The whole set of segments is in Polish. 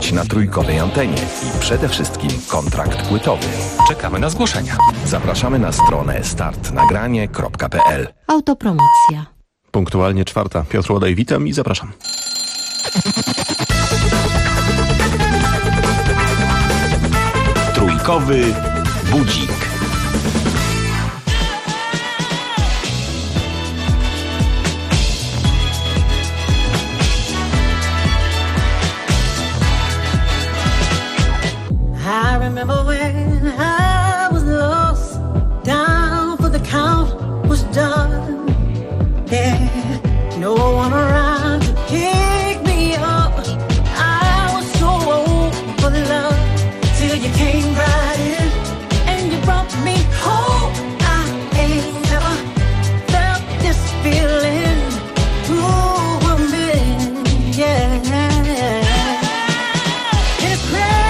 usłyszeć na trójkowej antenie i przede wszystkim kontrakt płytowy. Czekamy na zgłoszenia. Zapraszamy na stronę startnagranie.pl. Autopromocja. Punktualnie 4. Piotr Łodaj, witam i zapraszam. Trójkowy budzik. I remember when I was lost, down for the count was done. Yeah, no one around to pick me up. I was so old for love till you came right in and you brought me home. I ain't never felt this feeling. Ooh, a minute, yeah. It's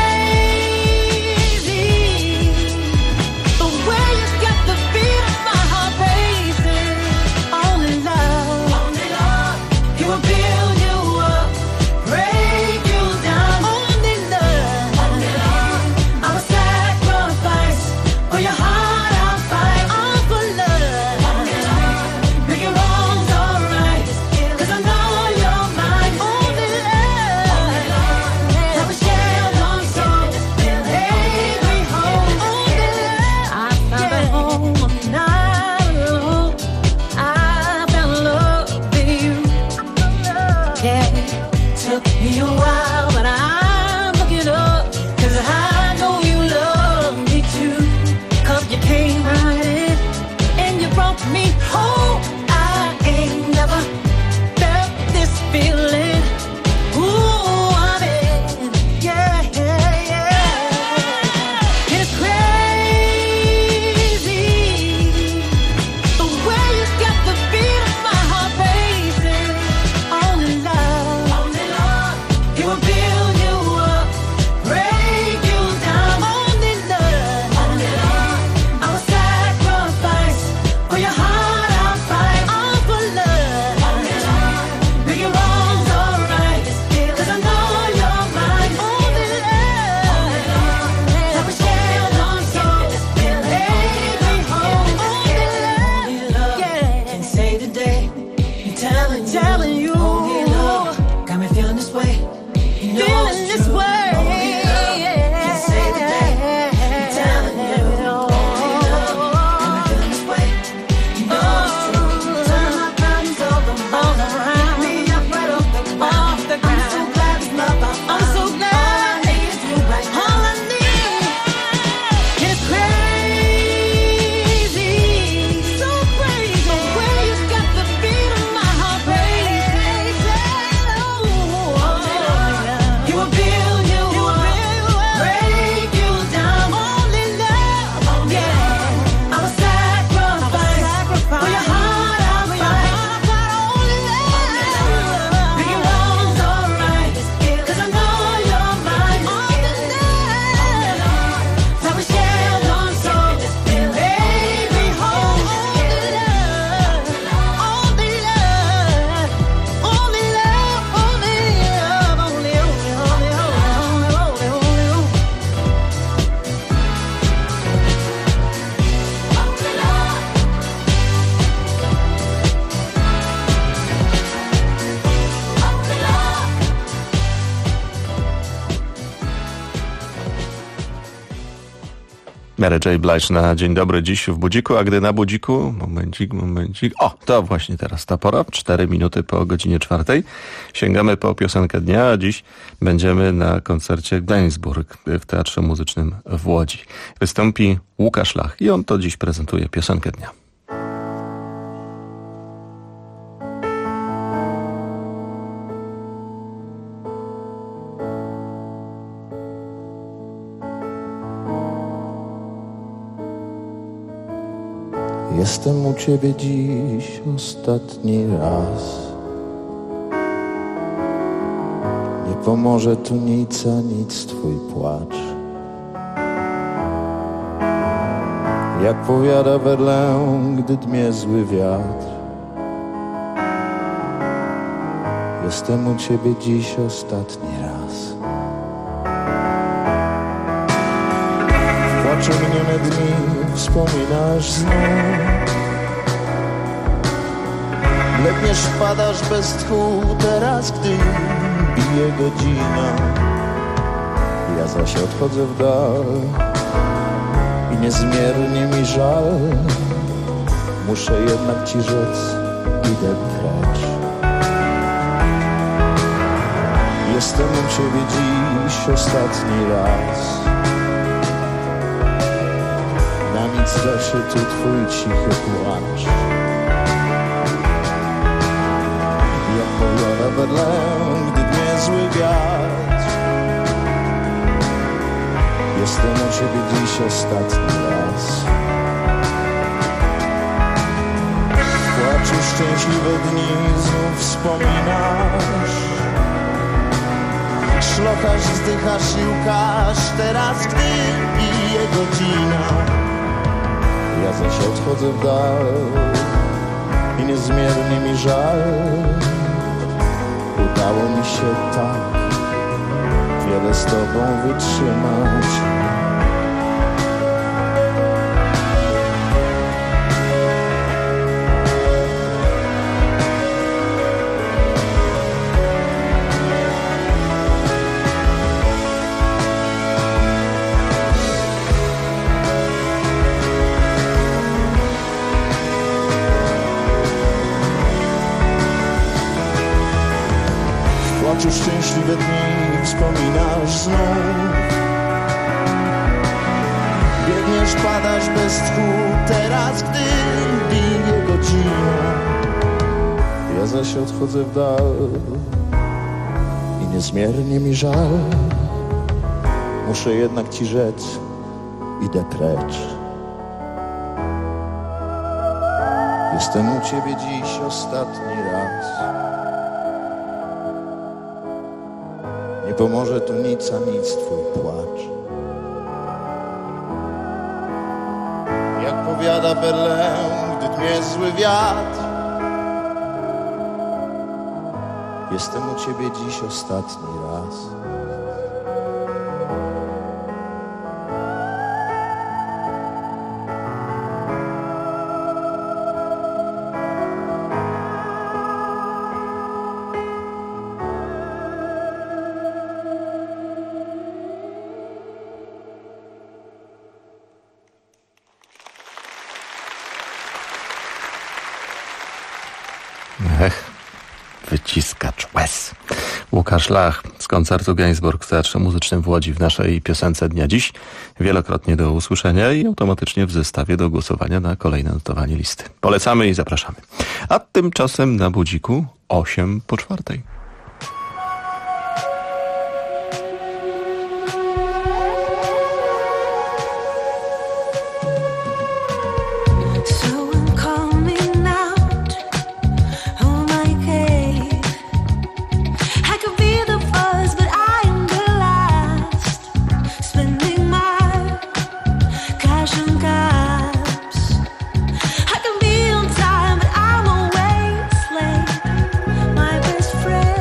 crazy the way you got the beat of my heart racing. Only love, He will build you up, break you down. Only love, I will sacrifice for your heart. I'll fight all for love. Make your wrongs alright, 'cause I know you're mine. Only love, that will share one soul, take me home. Only love, I found a home, I'm not alone. I found love in you. Yeah, took me a while, but I'm looking up, 'cause I know you love me too. 'Cause you came right in and you brought me home. I ain't never felt this feeling. Ooh, I'm in, yeah, yeah, yeah. It's crazy the way you got the beat of my heart racing. Only love, He will build you up, break you down. Only love, I will sacrifice for your heart. I'll fight all for love. Make your wrongs alright, 'cause I know you're mine. Only love, that will share one soul, take me home. Only love, yeah. And say today, you're telling you, only love got me feeling this way. You know feeling this way. Only love, can say today, you're telling you, only love got me feeling this way. You know it's true. Turn my problems over, all around me up right off the ground. I'm so glad it's love. I'm so glad. All I need is you right now. All I need is crazy, so crazy. The way you got the beat of my heart racing. He will build you up, break you down. Only love, yeah. I will sacrifice for your heart. I'll fight. Only love, make your wrongs alright, 'cause I know you're mine. Only love, that will share one soul, take me home. Only love, only love, only love, only love, only, only, only, only, only, only, only. Mary J. Blige na dzień dobry dziś w budziku, a gdy na budziku, momencik. O, to właśnie teraz ta pora, 4 minuty po godzinie 4. Sięgamy po piosenkę dnia, a dziś będziemy na koncercie Gainsbourg w Teatrze Muzycznym w Łodzi. Wystąpi Łukasz Lach i on to dziś prezentuje piosenkę dnia. Jestem u ciebie dziś ostatni raz. Nie pomoże tu nic, a nic twój płacz. Jak powiada Werlę, gdy dmie zły wiatr. Jestem u ciebie dziś ostatni raz. płaczu minione dni wspominasz znów. Bledniesz, padasz bez tchu teraz, gdy bije godzina. Ja zaś odchodzę w dal i niezmiernie mi żal. Muszę jednak ci rzec, idę precz. Jestem u ciebie dziś ostatni raz. Na nic zeszytu twój cichy płacz. Jak powiada Berlin, gdy dnie zły wiatr. Jestem u ciebie dziś ostatni raz. W płaczu szczęśliwe dni znów wspominasz. Szlochasz, wzdychasz i łkasz teraz, gdy bije godzina. Ja zaś odchodzę w dal i niezmiernie mi żal. Udało mi się tak wiele z tobą wytrzymać. W szczęśliwe dni wspominasz znów. Biegniesz, padasz bez tchu teraz, gdy bije godzina. Ja zaś odchodzę w dal i niezmiernie mi żal. Muszę jednak ci rzec, idę precz. Jestem u ciebie dziś ostatni raz. Nie pomoże tu nic, a nic twój płacz. Jak powiada Berlin, gdy dmie zły wiatr. Jestem u ciebie dziś ostatni raz. Wyciskacz łez. Łukasz Lach z koncertu Gainsbourg w Teatrze Muzycznym w Łodzi w naszej piosence dnia dziś. Wielokrotnie do usłyszenia i automatycznie w zestawie do głosowania na kolejne notowanie listy. Polecamy i zapraszamy. A tymczasem na budziku 3:08. I can be on time, but I'm always late. My best friend.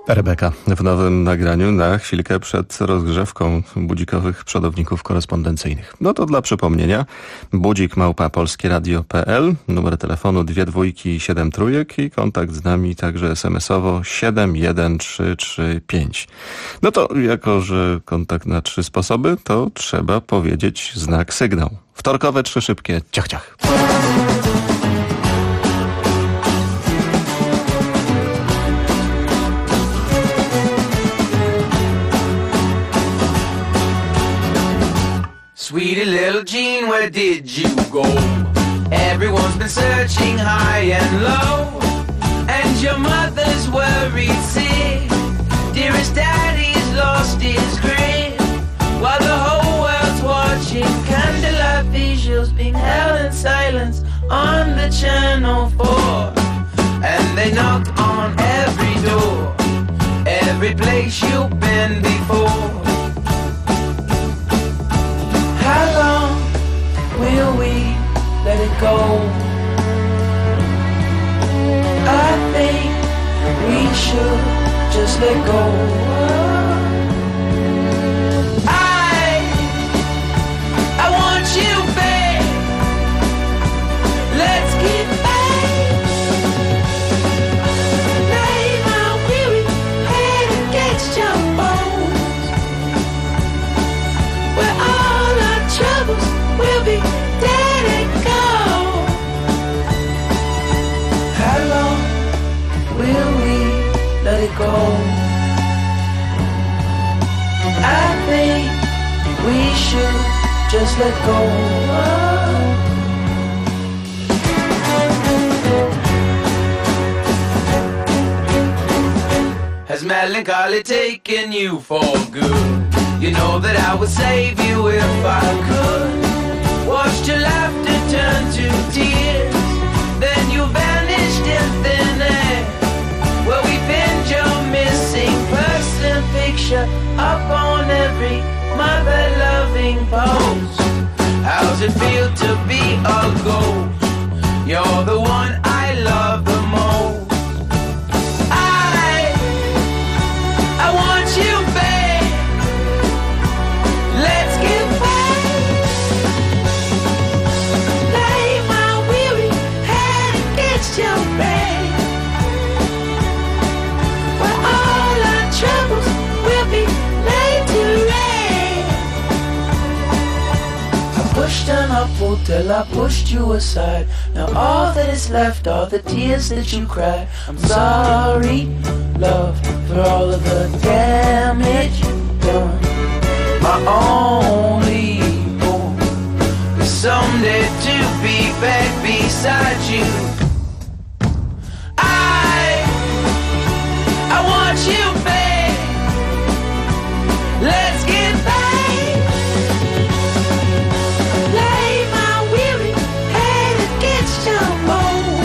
Rebeka w nowym nagraniu na chwilkę przed rozgrzewką budzikowych przodowników korespondencyjnych. No to dla przypomnienia, budzik@polskieradio.pl, numer telefonu 2273 i kontakt z nami także SMS-owo 71335. No to jako, że kontakt na 3 sposoby, to trzeba powiedzieć znak sygnał. Wtorkowe 3 szybkie ciach ciach. Sweetie little Jean, where did you go? Everyone's been searching high and low, and your mother's worried sick. Dearest daddy's lost his grip, while the whole world's watching candlelight visuals being held in silence on the channel 4. And they knock on every door, every place you've been before. How long will we let it go? I think we should just let go. I want you back. Let's get back. Lay my weary head against your bones, where all our troubles will be dead and gone. How long will we let it go? I think we should just let go. Has melancholy taken you for good? You know that I would save you if I could. Watched your laughter turn to tears, then you vanished in thin air. Well, we pinned your missing person picture up on every mother-loving post. How's it feel to be a ghost? You're the one I love the most. I want you back. Let's get back. Lay my weary head against your back, where all our troubles will be laid to rest. I pushed and I pulled till I pushed you aside. Now all that is left are the tears that you cried. I'm sorry, love, for all of the damage you've done. My only hope is someday to be back beside you. I want you back. Let's get back. Lay my weary head against your bone,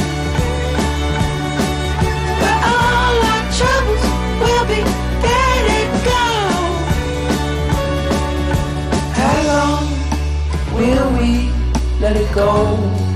where all our troubles will be dead and gone. How long will we let it go?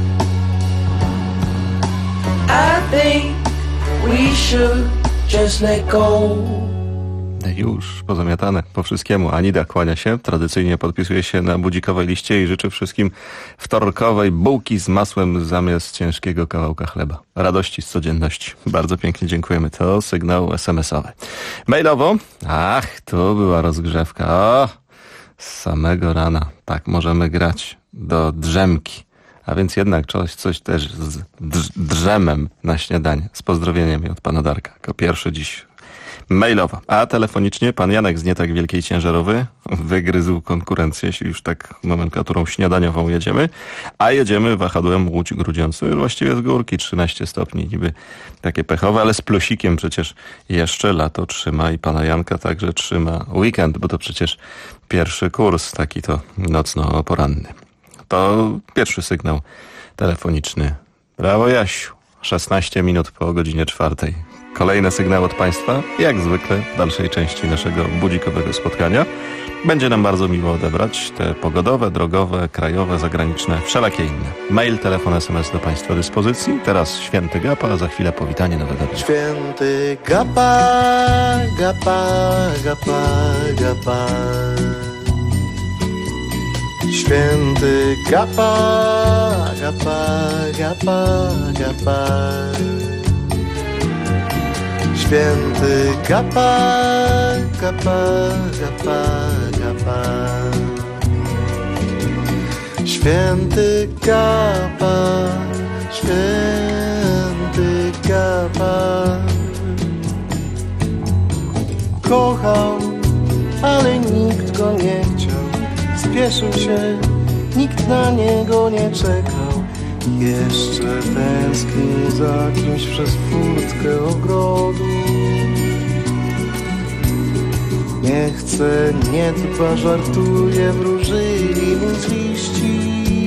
I think we should just let go. Już pozamiatane po wszystkiemu. Anida kłania się, tradycyjnie podpisuje się na budzikowej liście i życzy wszystkim wtorkowej bułki z masłem zamiast ciężkiego kawałka chleba. Radości z codzienności. Bardzo pięknie dziękujemy. To sygnał SMS-owy. Mailowo? Ach, tu była rozgrzewka. O, z samego rana. Tak, możemy grać do drzemki. A więc jednak coś też z drzemem na śniadanie. Z pozdrowieniami od pana Darka. Jako pierwszy dziś mailowo. A telefonicznie pan Janek z Nie tak wielkiej ciężarowy wygryzł konkurencję, jeśli już tak nomenklaturą śniadaniową jedziemy. A jedziemy wahadłem Łódź-Grudziądz. Właściwie z górki 13 stopni, niby takie pechowe, ale z plusikiem przecież jeszcze lato trzyma i pana Janka także trzyma weekend, bo to przecież pierwszy kurs, taki to nocno-poranny. To pierwszy sygnał telefoniczny. Brawo Jasiu. 16 minut po godzinie 4. Kolejny sygnał od państwa, jak zwykle w dalszej części naszego budzikowego spotkania. Będzie nam bardzo miło odebrać te pogodowe, drogowe, krajowe, zagraniczne, wszelakie inne. Mail, telefon, SMS do Państwa dyspozycji. Teraz Święty Gapa, a za chwilę powitanie nowego dnia. Święty Gapa, Gapa, Gapa, Gapa. Święty Gapa, Gapa, Gapa, Gapa. Święty Gapa, Gapa, Gapa, Gapa. Święty Gapa, Święty Gapa. Kochał, ale nikt go nie chciał. Spieszył się, nikt na niego nie czekał. Jeszcze tęsknił za kimś przez furtkę ogrodu. Nie chce, nie dba, żartuje, wróżyli mu z liści.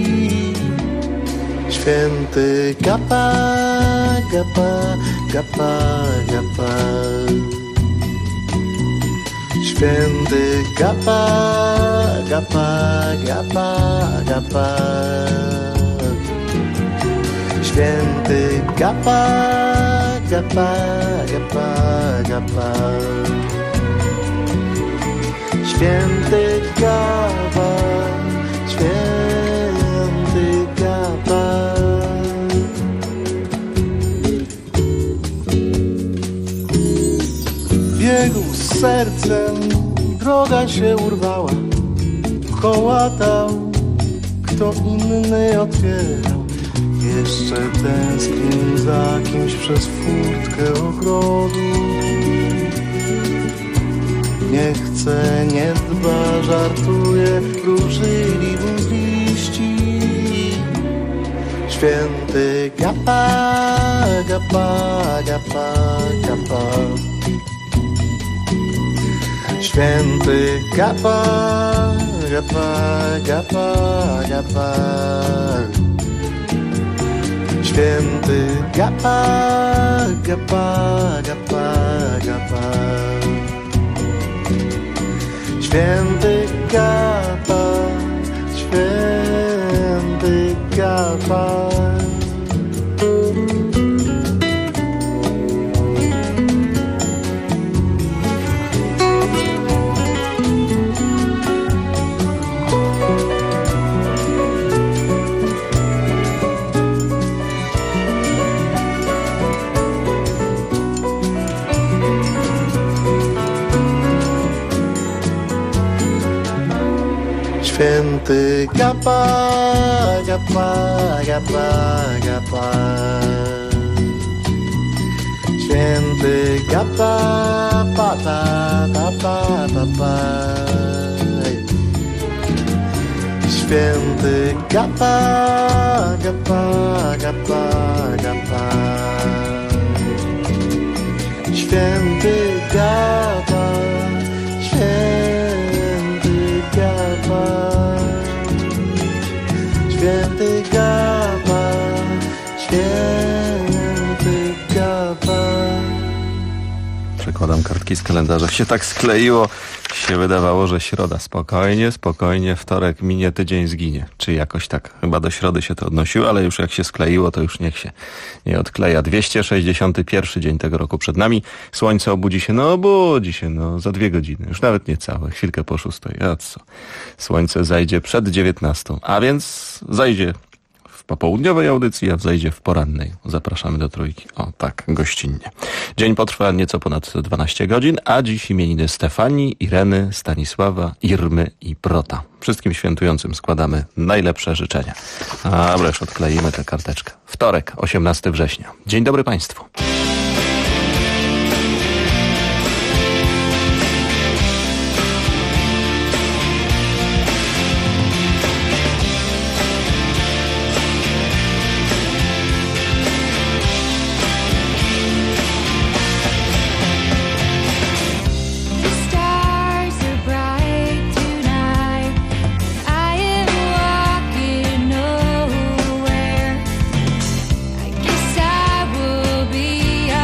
Święty Gapa, Gapa, Gapa, Gapa. Święty Gapa, Gapa, Gapa, Gapa. Święty Gapa, Gapa, Gapa, Gapa. Święty Gapa, Święty Gapa. Biegł z sercem, droga się urwała. Kołatał, kto inny otwierał. Jeszcze tęsknił za kimś przez furtkę ogrodu. Nie chce, nie dba, żartuje, wróżyli mu z liści. Święty Gapa, Gapa, Gapa, Gapa. Święty Gapa, Gapa, Gapa, Gapa. Święty Gapa, Gapa, Gapa, Gapa. Święty Gapa, Święty Gapa. Święty Gapa, Gapa, Gapa, Gapa. Święty Gapa, pa, ta, ta, pa, ta, pa. Święty Gapa, Gapa, Gapa, Gapa. Święty Gapa, Święty Gapa. Święty Gapa, Święty Gapa. Przekładam kartki z kalendarza. Się tak skleiło, się wydawało, że środa. Spokojnie, spokojnie, wtorek minie, tydzień zginie. Czy jakoś tak. Chyba do środy się to odnosiło, ale już jak się skleiło, to już niech się nie odkleja. 261 dzień tego roku przed nami. Słońce obudzi się, za 2 godziny. Już nawet nie całe, chwilkę po 6. A co? Słońce zajdzie przed 19, a więc zajdzie w popołudniowej audycji, a wzejdzie w porannej. Zapraszamy do Trójki. O, tak, gościnnie. Dzień potrwa nieco ponad 12 godzin, a dziś imieniny Stefanii, Ireny, Stanisława, Irmy i Prota. Wszystkim świętującym składamy najlepsze życzenia. A wreszcie odkleimy tę karteczkę. Wtorek, 18 września. Dzień dobry Państwu. I guess I will be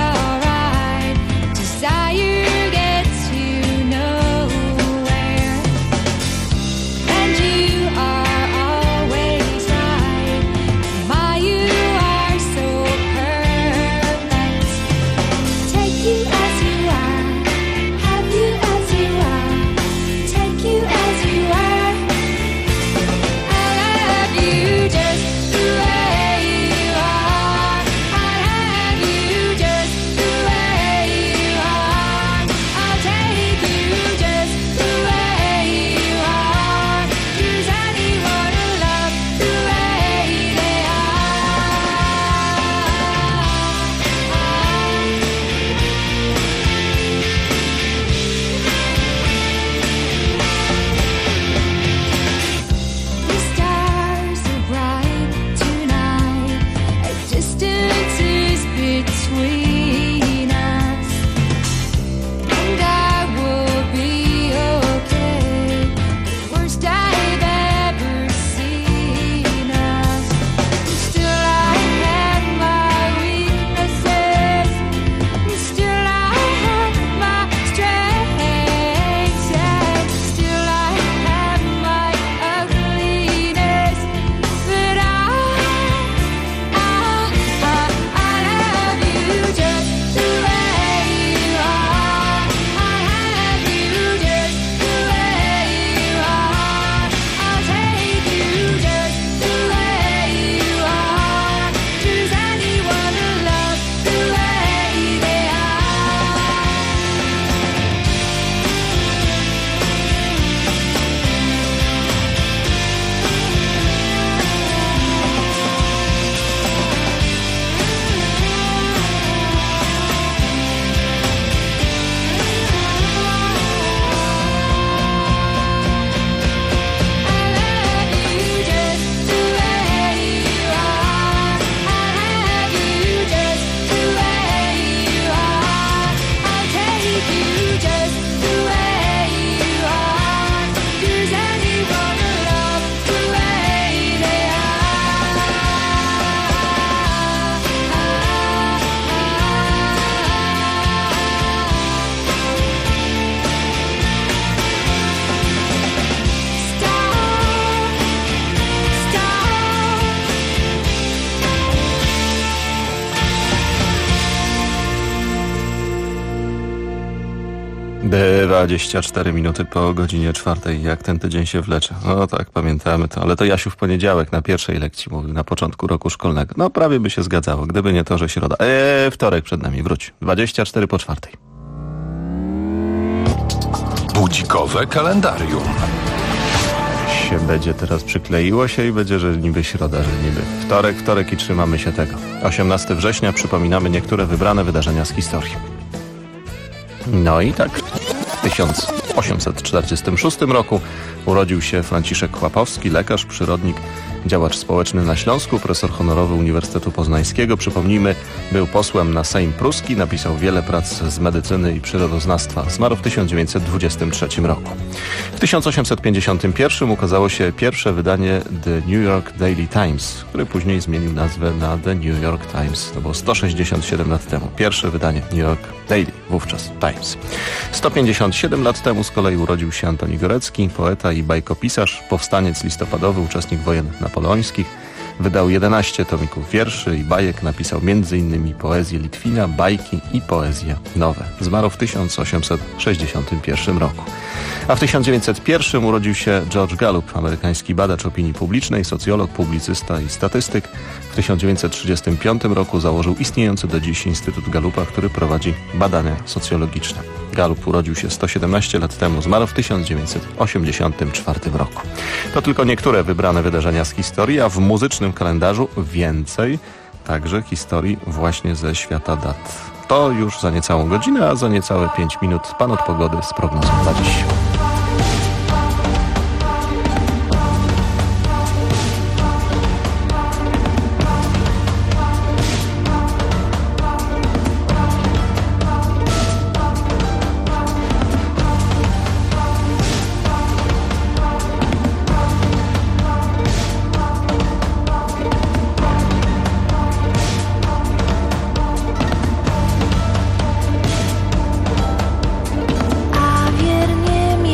24 minuty po godzinie 4. Jak ten tydzień się wlecze. No tak, pamiętamy to. Ale to Jasiu w poniedziałek na pierwszej lekcji mówił, na początku roku szkolnego. No prawie by się zgadzało, gdyby nie to, że środa. Wtorek przed nami, wróć. 24 po 4. Budzikowe kalendarium. Się będzie teraz przykleiło się i będzie, że niby środa, że niby wtorek i trzymamy się tego. 18 września przypominamy niektóre wybrane wydarzenia z historii. No i tak w 1846 roku urodził się Franciszek Chłapowski, lekarz, przyrodnik, działacz społeczny na Śląsku, profesor honorowy Uniwersytetu Poznańskiego. Przypomnijmy, był posłem na Sejm Pruski, napisał wiele prac z medycyny i przyrodoznawstwa. Zmarł w 1923 roku. W 1851 ukazało się pierwsze wydanie The New York Daily Times, który później zmienił nazwę na The New York Times. To było 167 lat temu. Pierwsze wydanie New York Daily, wówczas Times. 157 lat temu z kolei urodził się Antoni Górecki, poeta i bajkopisarz, powstaniec listopadowy, uczestnik wojen napoleońskich. Wydał 11 tomików wierszy i bajek, napisał m.in. poezję Litwina, bajki i poezje nowe. Zmarł w 1861 roku. A w 1901 urodził się George Gallup, amerykański badacz opinii publicznej, socjolog, publicysta i statystyk. W 1935 roku założył istniejący do dziś Instytut Gallupa, który prowadzi badania socjologiczne. Gallup urodził się 117 lat temu, zmarł w 1984 roku. To tylko niektóre wybrane wydarzenia z historii, a w muzycznym kalendarzu więcej także historii właśnie ze świata dat. To już za niecałą godzinę, a za niecałe 5 minut pan od pogody z prognozą na dziś. A wiernie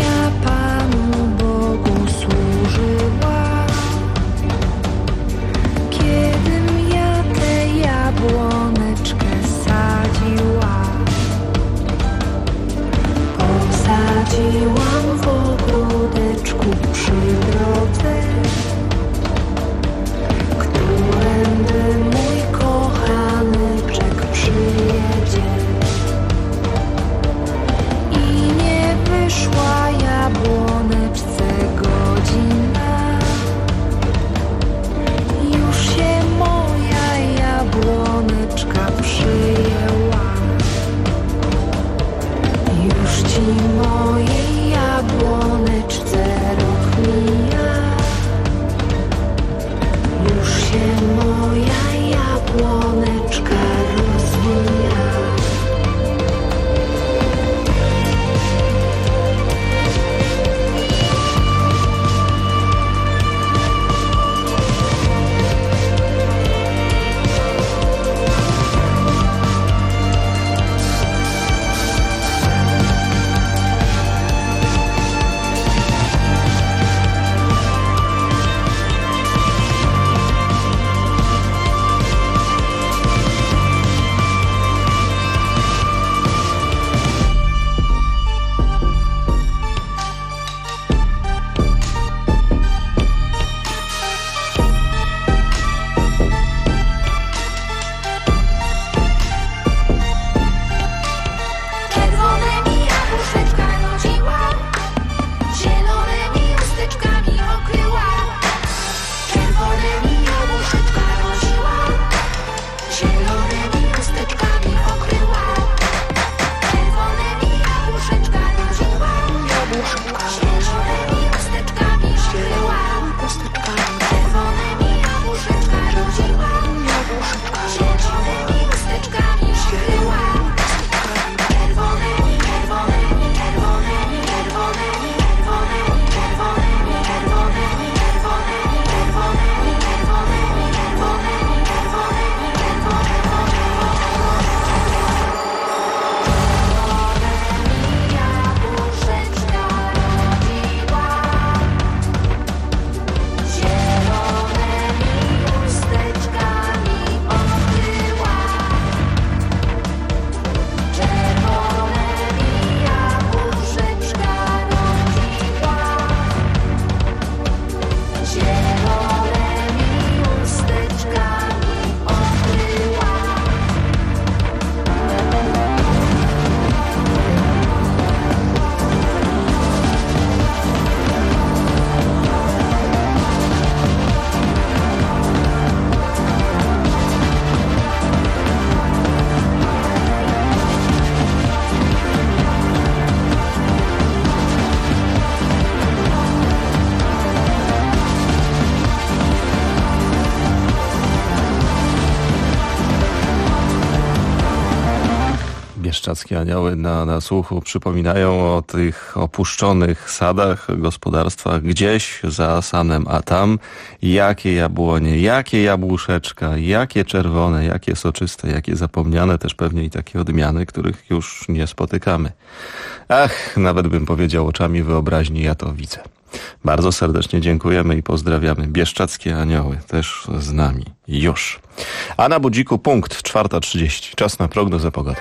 Bieszczadzkie Anioły na słuchu przypominają o tych opuszczonych sadach, gospodarstwach gdzieś za Sanem, a tam jakie jabłonie, jakie jabłuszeczka, jakie czerwone, jakie soczyste, jakie zapomniane, też pewnie i takie odmiany, których już nie spotykamy. Ach, nawet bym powiedział oczami wyobraźni, ja to widzę. Bardzo serdecznie dziękujemy i pozdrawiamy. Bieszczadzkie Anioły też z nami już. A na budziku punkt 4:30. Czas na prognozę pogody.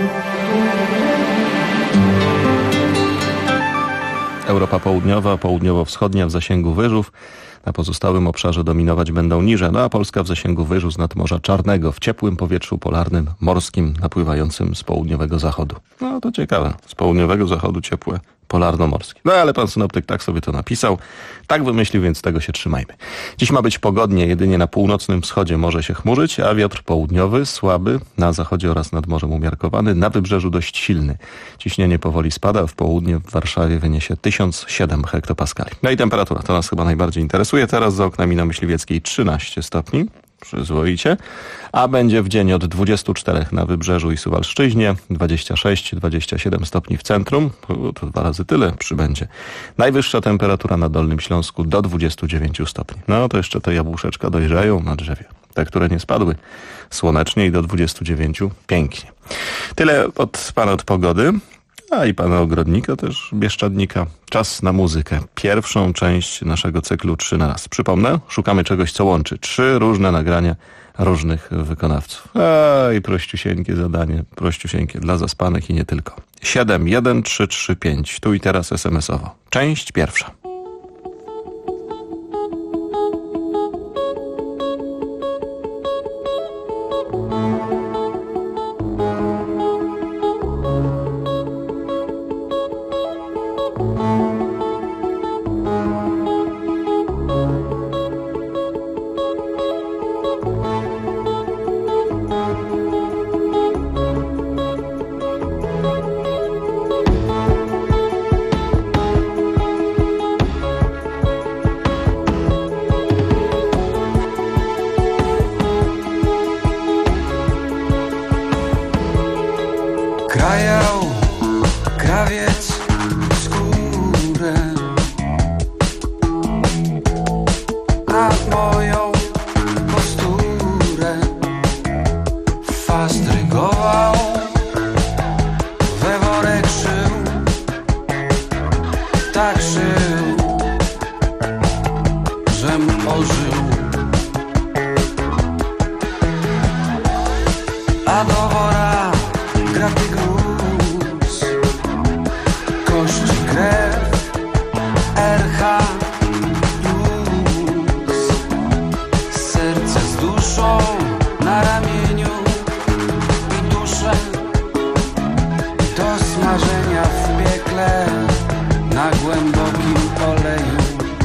Europa południowa, południowo-wschodnia w zasięgu wyżów. Na pozostałym obszarze dominować będą niże, a Polska w zasięgu wyżu z nadmorza Czarnego, w ciepłym powietrzu polarnym, morskim, napływającym z południowego zachodu. No to ciekawe, z południowego zachodu ciepłe, polarno-morskie. No ale pan synoptyk tak sobie to napisał, tak wymyślił, więc tego się trzymajmy. Dziś ma być pogodnie, jedynie na północnym wschodzie może się chmurzyć, a wiatr południowy słaby, na zachodzie oraz nad morzem umiarkowany, na wybrzeżu dość silny. Ciśnienie powoli spada, w południe w Warszawie wyniesie 1007 hektopaskali. No i temperatura, to nas chyba najbardziej interesuje. Teraz za oknami na Myśliwieckiej 13 stopni. Przyzwoicie, a będzie w dzień od 24 na Wybrzeżu i Suwalszczyźnie, 26-27 stopni w centrum, to 2 razy tyle przybędzie. Najwyższa temperatura na Dolnym Śląsku do 29 stopni. No to jeszcze te jabłuszeczka dojrzeją na drzewie. Te, które nie spadły, słonecznie i do 29 pięknie. Tyle od pana od pogody. A i pana ogrodnika, też bieszczadnika. Czas na muzykę. Pierwszą część naszego cyklu 3 na raz. Przypomnę, szukamy czegoś, co łączy 3 różne nagrania różnych wykonawców. I prościusieńkie zadanie, prościusieńkie dla zaspanych i nie tylko. 71335, tu i teraz SMS-owo. Część pierwsza. Krajał krawiec skórę nad moją posturę, fastrygował, we worek szył, tak szył, żem ożył, a do wora grafy gruz, kości, krew, RH plus, serce z duszą na ramieniu i duszę do smażenia w piekle na głębokim oleju.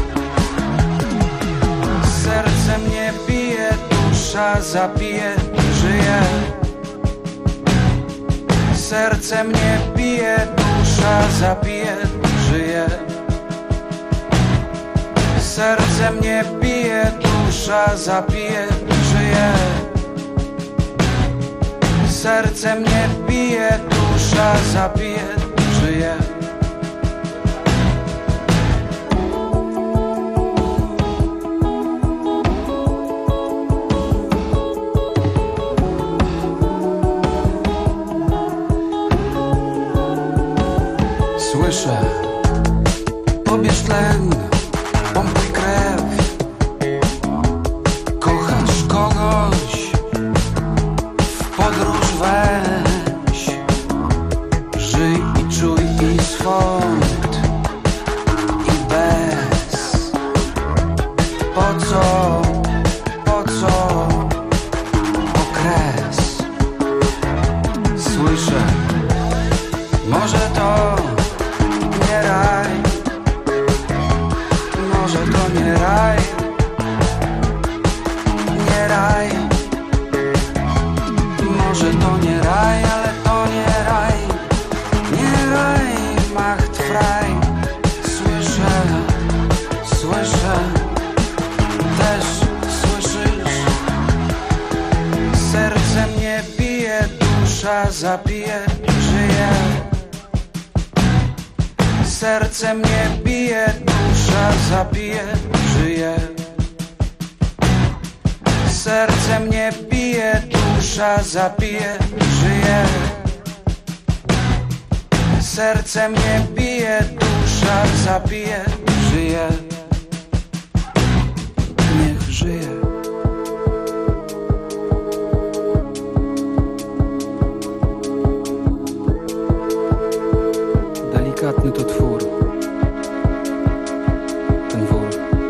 Serce mnie bije, dusza zapije, żyje. Serce mnie bije, dusza zabije, żyje. Serce mnie bije, dusza zabije, żyje. Serce mnie bije, dusza zabije, żyje. Słyszę, pobierz tlen, pompuj krew. Kochasz kogoś, w podróż weź. Żyj i czuj i swąd i bez. Po co okres? Słyszę, może to nie raj, może to nie raj, nie raj, może to nie raj, ale to nie raj, nie raj, macht frei. Słyszę, też słyszysz, serce mnie bije, dusza zabije. Serce mnie bije, dusza zabije, żyje. Serce mnie bije, dusza zabije, żyje. Serce mnie bije, dusza zabije, żyje. Niech żyje. Delikatny to twór, ten wór.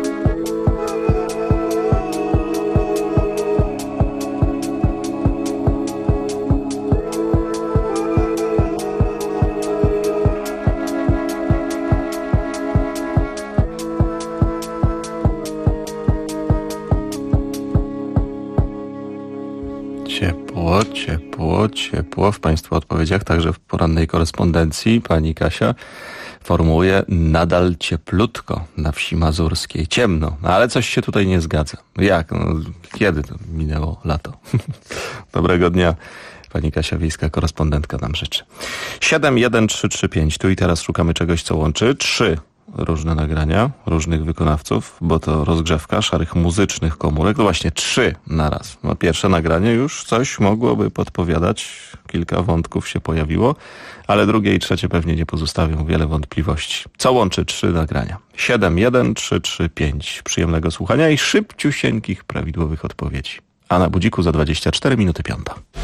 Ciepło, ciepło, ciepło w Państwa odpowiedziach, także w porannej korespondencji pani Kasia formułuje nadal cieplutko na wsi mazurskiej. Ciemno, ale coś się tutaj nie zgadza. Jak? No, kiedy to minęło lato? Dobrego dnia. Pani Kasia Wiejska, korespondentka nam życzy. 71335. Tu i teraz szukamy czegoś, co łączy 3 różne nagrania, różnych wykonawców, bo to rozgrzewka szarych muzycznych komórek. No właśnie 3 naraz. No pierwsze nagranie już coś mogłoby podpowiadać. Kilka wątków się pojawiło, ale drugie i trzecie pewnie nie pozostawią wiele wątpliwości. Co łączy 3 nagrania? 71335. Przyjemnego słuchania i szybciusieńkich prawidłowych odpowiedzi. A na budziku za 24 minuty 5.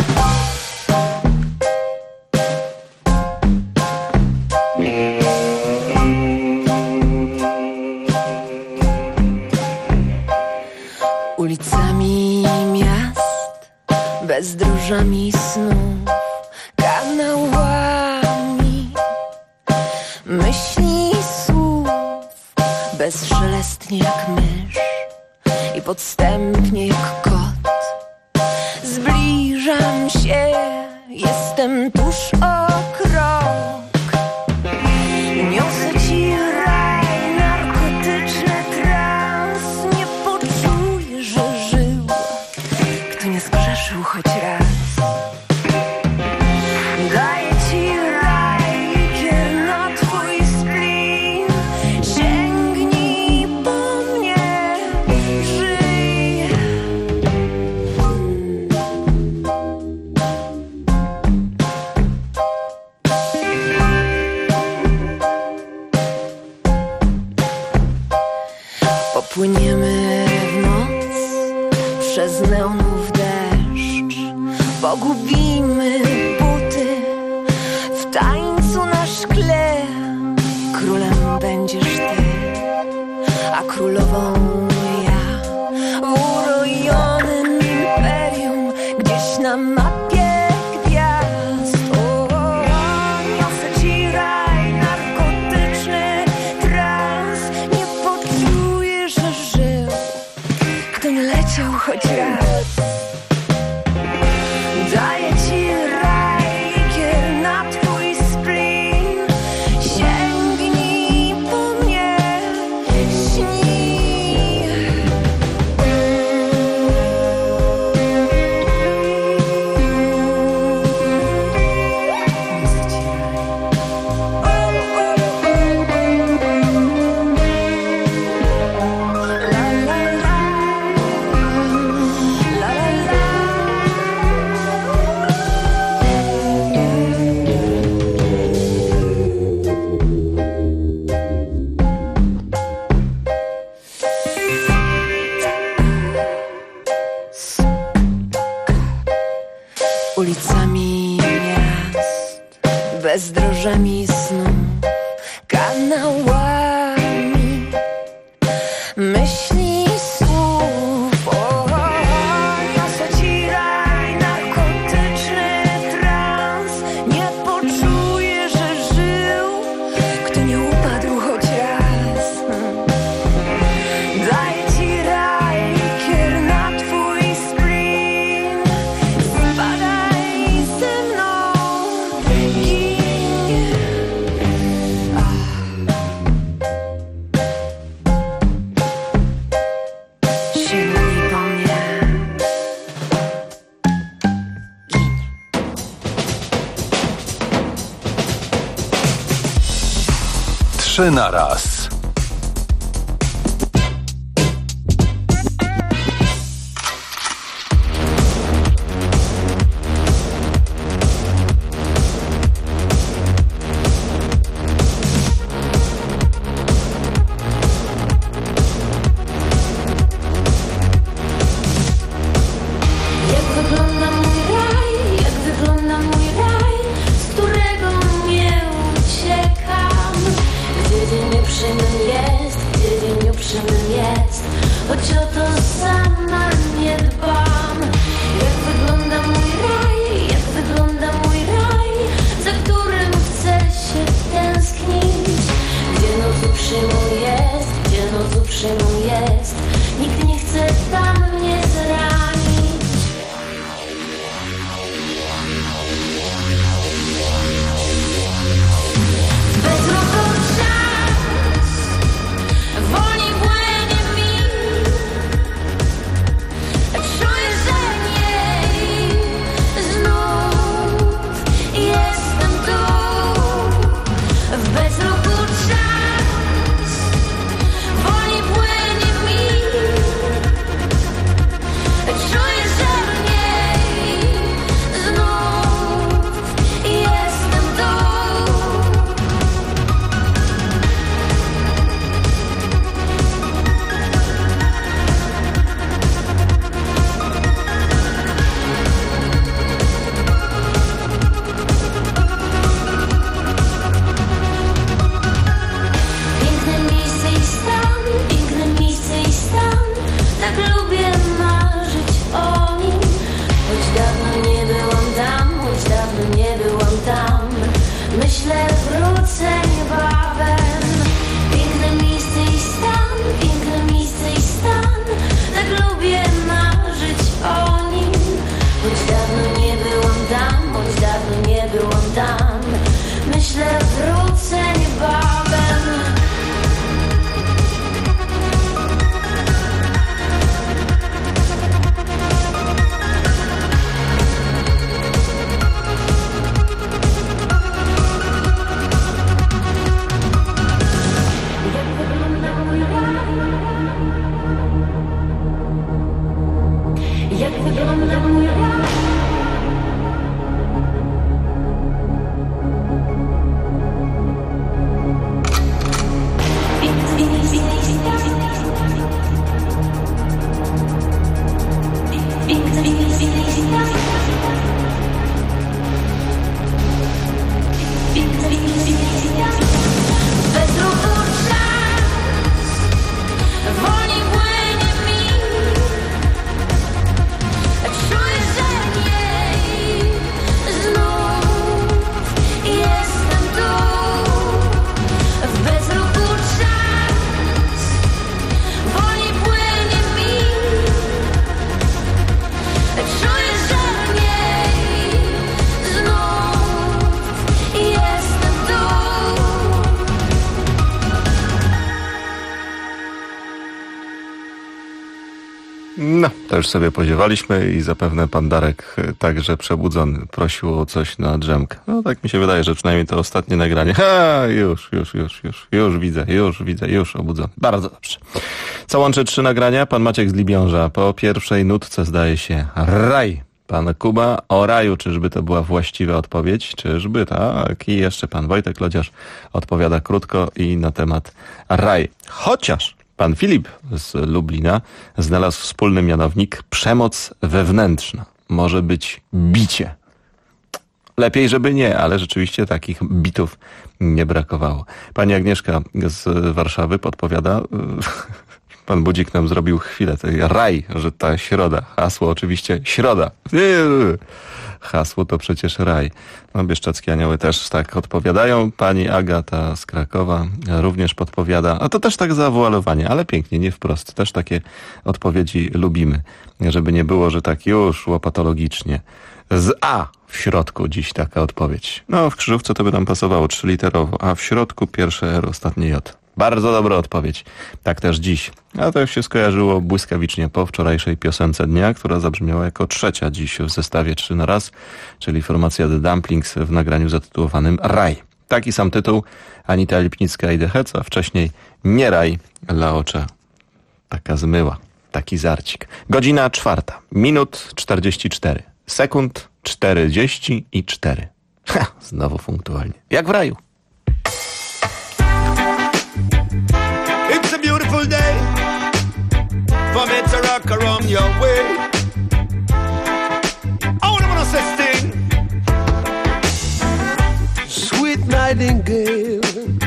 Ulicami miast, bezdrożami snów, kanałami myśli i słów, bezszelestnie jak mysz i podstępnie jak kot. Zbliżam się, jestem tuż o krok. Niosę ci raj, narkotyczny trans. Nie poczujesz, że żył, kto nie zgrzeszył choć raz. Daję ci raj, kier na twój splin. Sięgnij po mnie, żyj. Popłyniemy w noc przez neonów deszcz. Pogubimy buty w tańcu na szkle. Królem będziesz ty, a królową ja. W urojonym imperium gdzieś na mapie gwiazd. O, niosę ci raj, narkotyczny trans. Nie poczujesz, że żył, kto nie leciał choć raz. Daję ci raj, kier na twój splin. Sięgnij po mnie, śnij. Niosę ci raj. La, la, la. La, la, la. Ulicami miast, bezdrożami snów, kanałami myśli i słów. O, niosę ci raj, narkotyczny trans. Nie poczuje, że żył, kto nie upadł choć raz. Daję ci raj, kier na twój splin. Spadaj ze mną, gin. 3 na raz. No, to już sobie poziewaliśmy i zapewne pan Darek, także przebudzony, prosił o coś na drzemkę. No tak mi się wydaje, że przynajmniej to ostatnie nagranie. Już widzę, obudzony. Bardzo dobrze. Co łączy 3 nagrania? Pan Maciek z Libiąża. Po pierwszej nutce zdaje się raj. Pan Kuba o raju. Czyżby to była właściwa odpowiedź? Czyżby, tak. I jeszcze pan Wojtek Lodziarz odpowiada krótko i na temat raj. Chociaż pan Filip z Lublina znalazł wspólny mianownik przemoc wewnętrzna. Może być bicie. Lepiej, żeby nie, ale rzeczywiście takich bitów nie brakowało. Pani Agnieszka z Warszawy podpowiada, pan Budzik nam zrobił chwilę, to raj, że ta środa. Hasło oczywiście środa. Hasło to przecież raj. No, bieszczackie anioły też tak odpowiadają. Pani Agata z Krakowa również podpowiada. A to też tak zawoalowanie, ale pięknie, nie wprost. Też takie odpowiedzi lubimy. Żeby nie było, że tak już łopatologicznie. Z A w środku dziś taka odpowiedź. No, w krzyżówce to by nam pasowało 3-literowo, a w środku pierwsze R, ostatnie J. Bardzo dobra odpowiedź. Tak też dziś. A to już się skojarzyło błyskawicznie po wczorajszej piosence dnia, która zabrzmiała jako 3. dziś w zestawie 3 na raz, czyli formacja The Dumplings w nagraniu zatytułowanym Raj. Taki sam tytuł Anita Lipnicka i The Heads, a wcześniej Nie raj dla ocza. Taka zmyła, taki zarcik. Godzina 4, minut 44, sekund 44. Ha, znowu punktualnie. Jak w raju. It's a beautiful day for me to rock around your way. I wanna say sting. Sweet nightingale,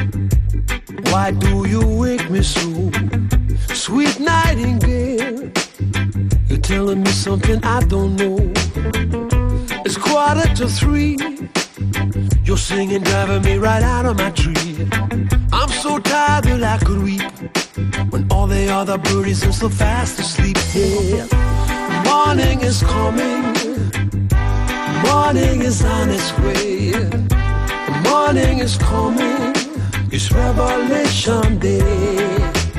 why do you wake me so? Sweet nightingale, you're telling me something I don't know. It's 2:45. You're singing, driving me right out of my tree. I'm so tired that I could weep when all the other birdies are so fast asleep. Yeah, morning is coming. Morning is on its way. Morning is coming. It's Revelation Day.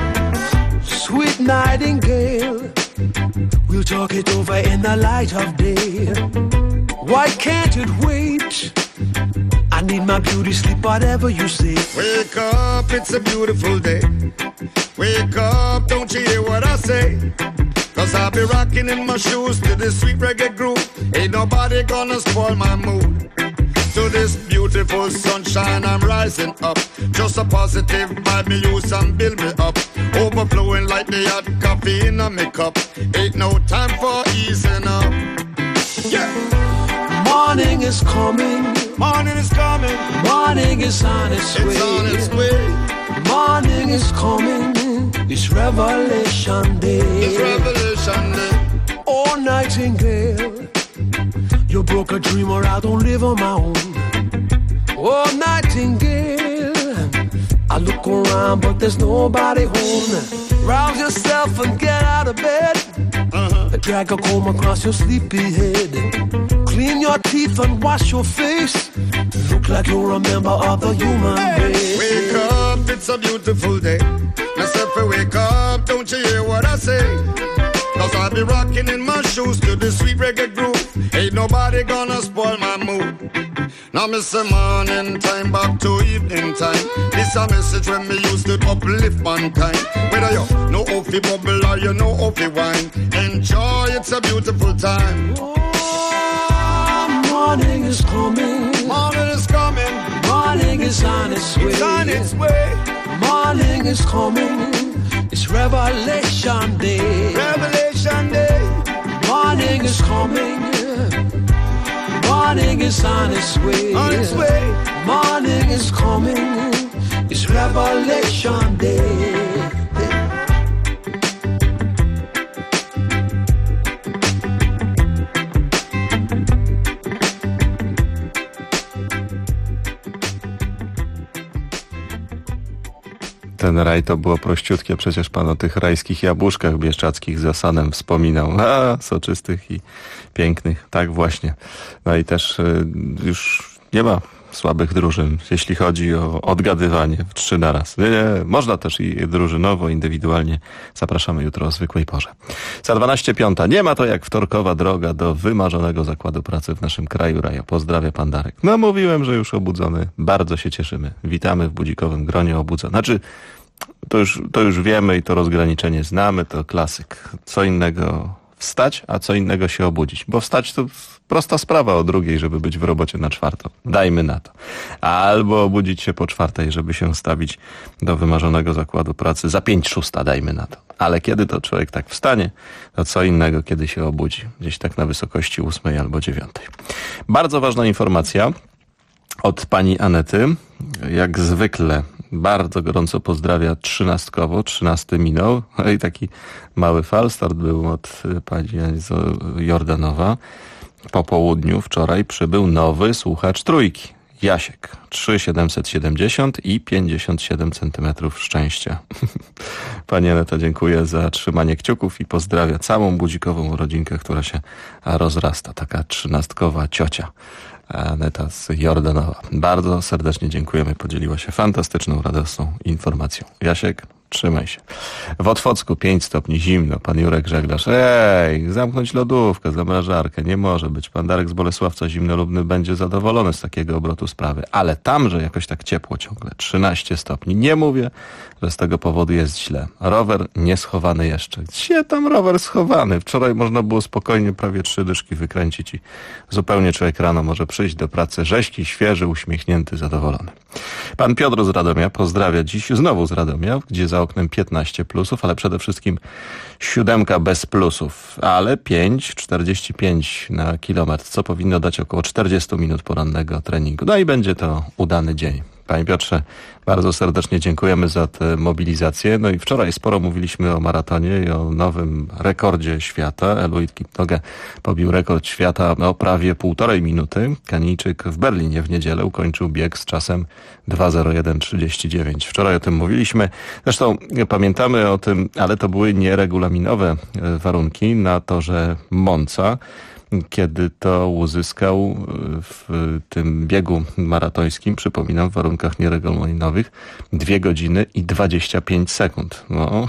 Sweet nightingale, we'll talk it over in the light of day. Why can't it wait? I need my beauty sleep, whatever you say. Wake up, it's a beautiful day. Wake up, don't you hear what I say? 'Cause I'll be rocking in my shoes to this sweet reggae groove. Ain't nobody gonna spoil my mood. To this beautiful sunshine, I'm rising up. Just a positive vibe, me use and build me up. Overflowing like the hot coffee in a me cup. Ain't no time for easing up. Yeah. Morning is coming. Morning is coming. Morning is on its way. It's on its way. Morning is coming. It's Revelation Day. It's Revelation Day. Oh, nightingale, you broke a dream or I don't live on my own. Oh, nightingale, I look around but there's nobody home. Rouse yourself and get out of bed. Drag a comb across your sleepy head. Clean your teeth and wash your face. Look like you're a member of the human race. Wake up, it's a beautiful day. Myself, wake up, don't you hear what I say? 'Cause I'll be rocking in my shoes to the sweet reggae groove. Ain't nobody gonna spoil my mood. Now miss the morning time back to evening time. This a message when me used to uplift mankind. Whether you know how to bubble or you know how to wine, enjoy, it's a beautiful time. Oh, morning is coming. Morning is coming. Morning is on its way. It's on its way. Morning is coming. It's Revelation Day. Revelation Day. Morning is coming. Morning is on its way. On its way. Morning is coming. It's Revelation Day. Ten raj to było prościutkie, przecież pan o tych rajskich jabłuszkach bieszczadzkich z osanem wspominał. A, soczystych i pięknych, tak właśnie. No i też już nie ma słabych drużyn, jeśli chodzi o odgadywanie w 3 na raz. Nie, można też i drużynowo, indywidualnie. Zapraszamy jutro o zwykłej porze. Za 12:05. Nie ma to jak wtorkowa droga do wymarzonego zakładu pracy w naszym kraju. Rajo, pozdrawia pan Darek. No mówiłem, że już obudzony. Bardzo się cieszymy. Witamy w budzikowym gronie obudzony. Znaczy, to już wiemy i to rozgraniczenie znamy, to klasyk. Co innego wstać, a co innego się obudzić. Bo wstać to prosta sprawa o 2:00, żeby być w robocie na 4:00. Dajmy na to. Albo obudzić się po 4:00, żeby się stawić do wymarzonego zakładu pracy za 5:06, dajmy na to. Ale kiedy to człowiek tak wstanie, to co innego, kiedy się obudzi. Gdzieś tak na wysokości 8:00 albo 9:00. Bardzo ważna informacja od pani Anety. Jak zwykle bardzo gorąco pozdrawia 13-kowo. 13 minął. I taki mały falstart był od pani Jordanowa. Po południu wczoraj przybył nowy słuchacz Trójki. Jasiek. 3,770 i 57 cm szczęścia. Pani Aneta, dziękuję za trzymanie kciuków i pozdrawia całą budzikową rodzinkę, która się rozrasta. Taka 13-kowa ciocia. Aneta z Jordanowa. Bardzo serdecznie dziękujemy. Podzieliła się fantastyczną, radosną informacją. Jasiek, Trzymaj się. W Otwocku 5 stopni, zimno. Pan Jurek Żeglarz. Zamknąć lodówkę, zamrażarkę. Nie może być. Pan Darek z Bolesławca Zimnolubny będzie zadowolony z takiego obrotu sprawy. Ale tam, że jakoś tak ciepło ciągle. 13 stopni. Nie mówię, że z tego powodu jest źle. Rower nie schowany jeszcze. Gdzie tam rower schowany? Wczoraj można było spokojnie prawie 3 dyszki wykręcić i zupełnie człowiek rano może przyjść do pracy rześki, świeży, uśmiechnięty, zadowolony. Pan Piotr z Radomia pozdrawia dziś znowu z Radomia, gdzie za oknem 15 plusów, ale przede wszystkim 7 bez plusów, ale 5,45 na kilometr, co powinno dać około 40 minut porannego treningu. No i będzie to udany dzień. Panie Piotrze, bardzo serdecznie dziękujemy za tę mobilizację. No i wczoraj sporo mówiliśmy o maratonie i o nowym rekordzie świata. Eluid Kipchoge pobił rekord świata o prawie 1,5 minuty. Kenijczyk w Berlinie w niedzielę ukończył bieg z czasem 2:01:39. Wczoraj o tym mówiliśmy. Zresztą pamiętamy o tym, ale to były nieregulaminowe warunki na torze Monza, kiedy to uzyskał w tym biegu maratońskim, przypominam, w warunkach nieregulaminowych 2 godziny i 25 sekund. No,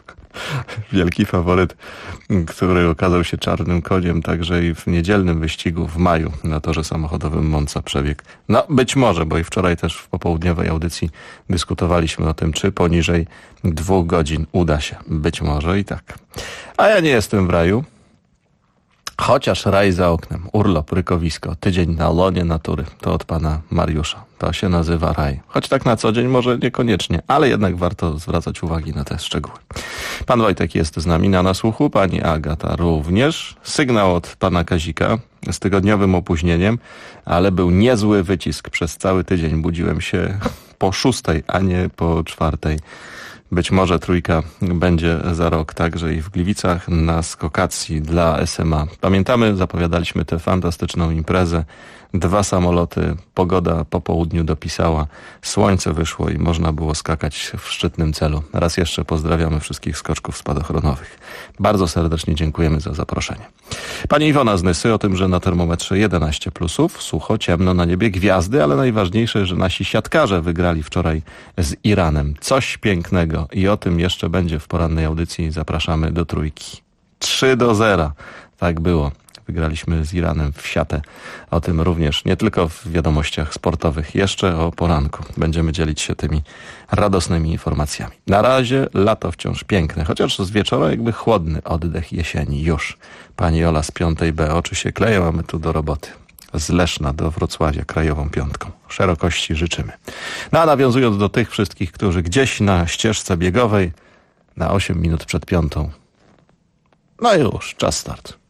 wielki faworyt, który okazał się czarnym koniem także i w niedzielnym wyścigu w maju na torze samochodowym Monza przebieg. No być może, bo i wczoraj też w popołudniowej audycji dyskutowaliśmy o tym, czy poniżej 2 godzin uda się. Być może i tak. A ja nie jestem w raju. Chociaż raj za oknem, urlop, rykowisko, tydzień na łonie natury, to od pana Mariusza. To się nazywa raj. Choć tak na co dzień może niekoniecznie, ale jednak warto zwracać uwagi na te szczegóły. Pan Wojtek jest z nami na nasłuchu, pani Agata również. Sygnał od pana Kazika z tygodniowym opóźnieniem, ale był niezły wycisk przez cały tydzień. Budziłem się po 6, a nie po 4. Być może trójka będzie za rok także i w Gliwicach na skokacji dla SMA. Pamiętamy, zapowiadaliśmy tę fantastyczną imprezę. 2 samoloty, pogoda po południu dopisała, słońce wyszło i można było skakać w szczytnym celu. Raz jeszcze pozdrawiamy wszystkich skoczków spadochronowych. Bardzo serdecznie dziękujemy za zaproszenie. Pani Iwona z Nysy o tym, że na termometrze 11 plusów, sucho, ciemno, na niebie gwiazdy, ale najważniejsze, że nasi siatkarze wygrali wczoraj z Iranem. Coś pięknego i o tym jeszcze będzie w porannej audycji. Zapraszamy do trójki. 3-0. Tak było. Wygraliśmy z Iranem w siatę. O tym również nie tylko w wiadomościach sportowych. Jeszcze o poranku będziemy dzielić się tymi radosnymi informacjami. Na razie lato wciąż piękne, chociaż z wieczora jakby chłodny oddech jesieni już. Pani Ola z 5B, oczy się kleją, a my tu do roboty. Z Leszna do Wrocławia krajową piątką. Szerokości życzymy. No a nawiązując do tych wszystkich, którzy gdzieś na ścieżce biegowej na 8 minut przed 5. No i już, czas start.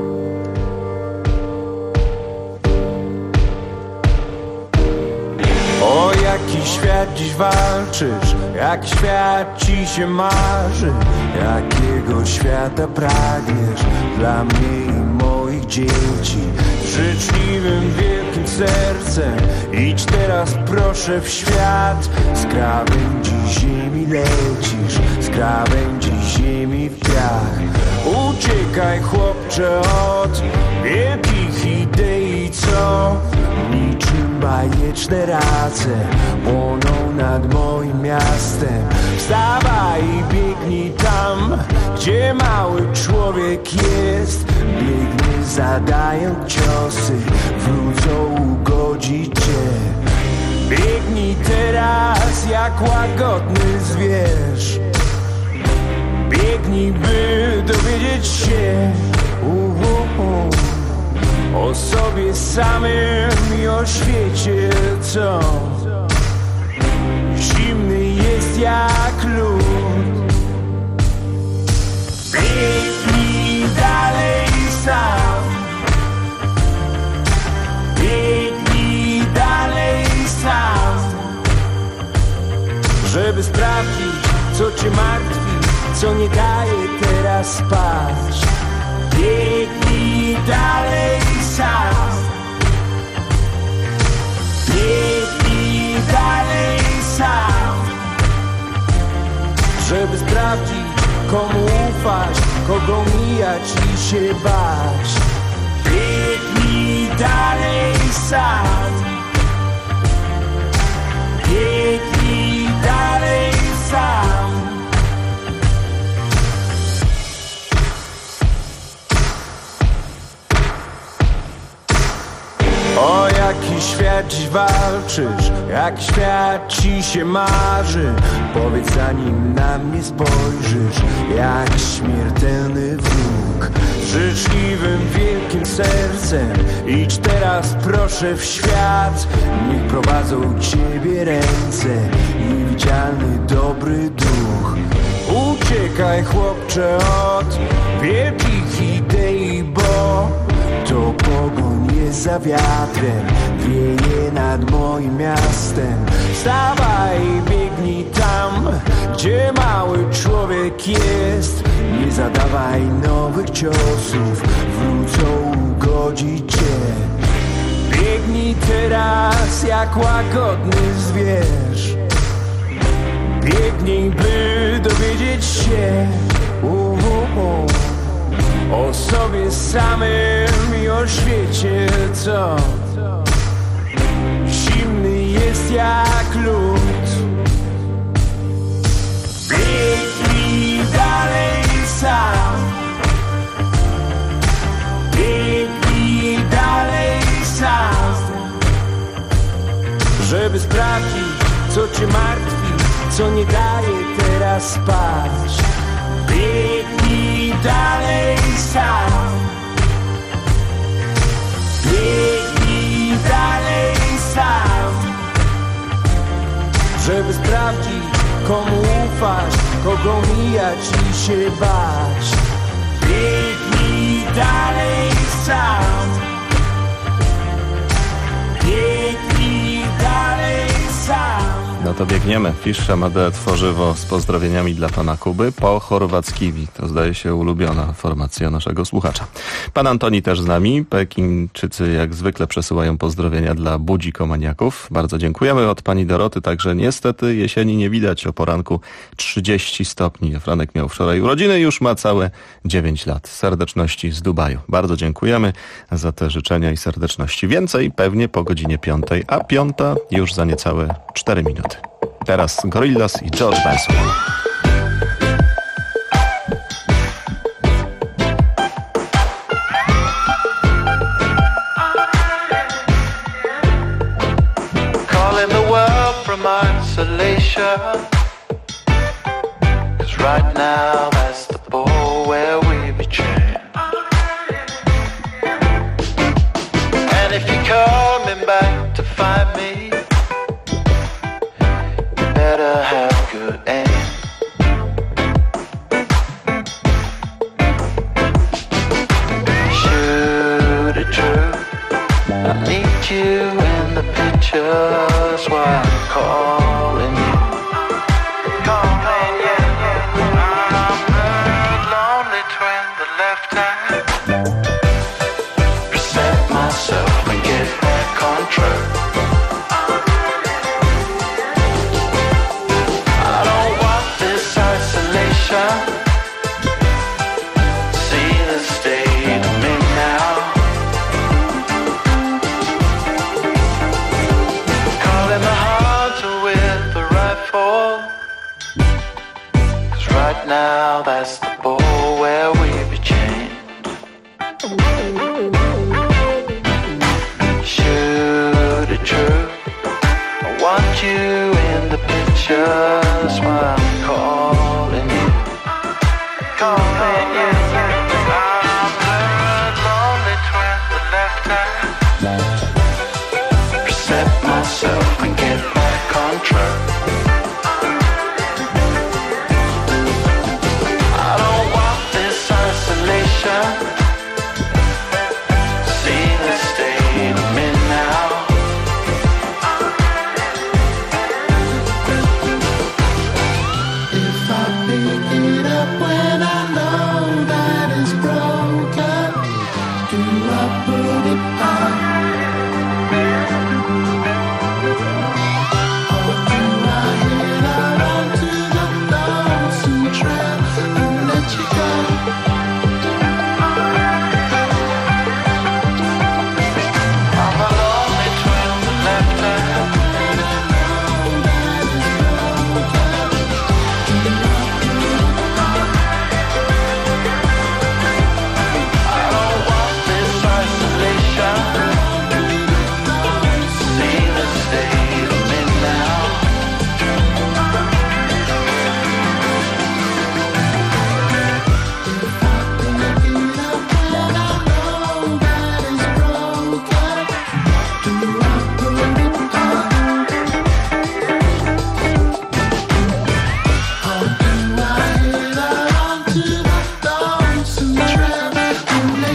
O jaki świat dziś walczysz, jaki świat ci się marzy, jakiego świata pragniesz dla mnie i moich dzieci. Z życzliwym, wielkim sercem idź teraz proszę w świat. Z krawędzi ziemi lecisz, z krawędzi ziemi w piach. Uciekaj chłopcze od wielkich idei, co niczym bajeczne race płoną nad moim miastem. Wstawaj i biegnij tam, gdzie mały człowiek jest. Biegnie zadając ciosy, wrócą ugodzić cię. Biegnij teraz jak łagodny zwierz. Biegnij, by dowiedzieć się o sobie samym i o świecie, co zimny jest jak lód. Biegnij dalej sam. Biegnij dalej sam, żeby sprawdzić, co cię martwi, co nie daje teraz spać. Biegnij dalej sam. Biegnij dalej sam, żeby sprawdzić, komu ufać, kogo mijać i się bać. Biegnij dalej sam. Biegnij dalej sam, świat dziś walczysz, jak świat ci się marzy. Powiedz zanim na mnie spojrzysz, jak śmiertelny wróg. Życzliwym, wielkim sercem idź teraz proszę w świat. Niech prowadzą ciebie ręce i widzialny dobry duch. Uciekaj chłopcze od wielkich idei, bo to pogoń jest za wiatrem, wieje nad moim miastem. Wstawaj i biegnij tam, gdzie mały człowiek jest. Nie zadawaj nowych ciosów, wrócą ugodzić cię. Biegnij teraz jak łagodny zwierz. Biegnij, by dowiedzieć się o sobie samym i o świecie, co zimny jest jak lód. Biegnij dalej sam. Biegnij dalej sam, żeby sprawdzić, co cię martwi, co nie daje teraz spać. Biegnij dalej sam. Biegnij dalej sam, żeby sprawdzić, komu ufasz, kogo mijać i się bać. Biegnij dalej sam. Biegnij dalej sam. No to biegniemy. Fisz Amadea Tworzywo z pozdrowieniami dla pana Kuby po chorwackiwi. To zdaje się ulubiona formacja naszego słuchacza. Pan Antoni też z nami. Pekińczycy jak zwykle przesyłają pozdrowienia dla budzikomaniaków. Bardzo dziękujemy. Od pani Doroty także niestety jesieni nie widać. O poranku 30 stopni. Franek miał wczoraj urodziny i już ma całe 9 lat. Serdeczności z Dubaju. Bardzo dziękujemy za te życzenia i serdeczności. Więcej pewnie po godzinie 5, a 5 już za niecałe 4 minuty. Teraz Gorillaz i George Benson. Calling the world from isolation, 'cause right now that's the ball where we betray. And if you're coming back to find me, better have good aim. Shoot it true, I need you in the pictures while I'm calling you. Calling you. I'm the lonely twin, the left hand. Reset myself and get back on track. See the state of me now. Calling the hunter with the rifle, 'cause right now that's the ball where we be chained. Shoot it true, I want you in the pictures while I'm calling you. Calling you. I'm the lonely twin, the left hand. Reset myself and get back on track. I don't want this isolation. See the state of me now. If I pick it up when I know that it's broken, do I put it on? Or do I head out onto the lonesome trail and let you go?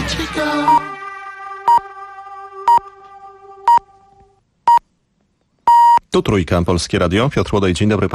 Tu Trójka, Polskie Radio. Piotr Łodej, dzień dobry.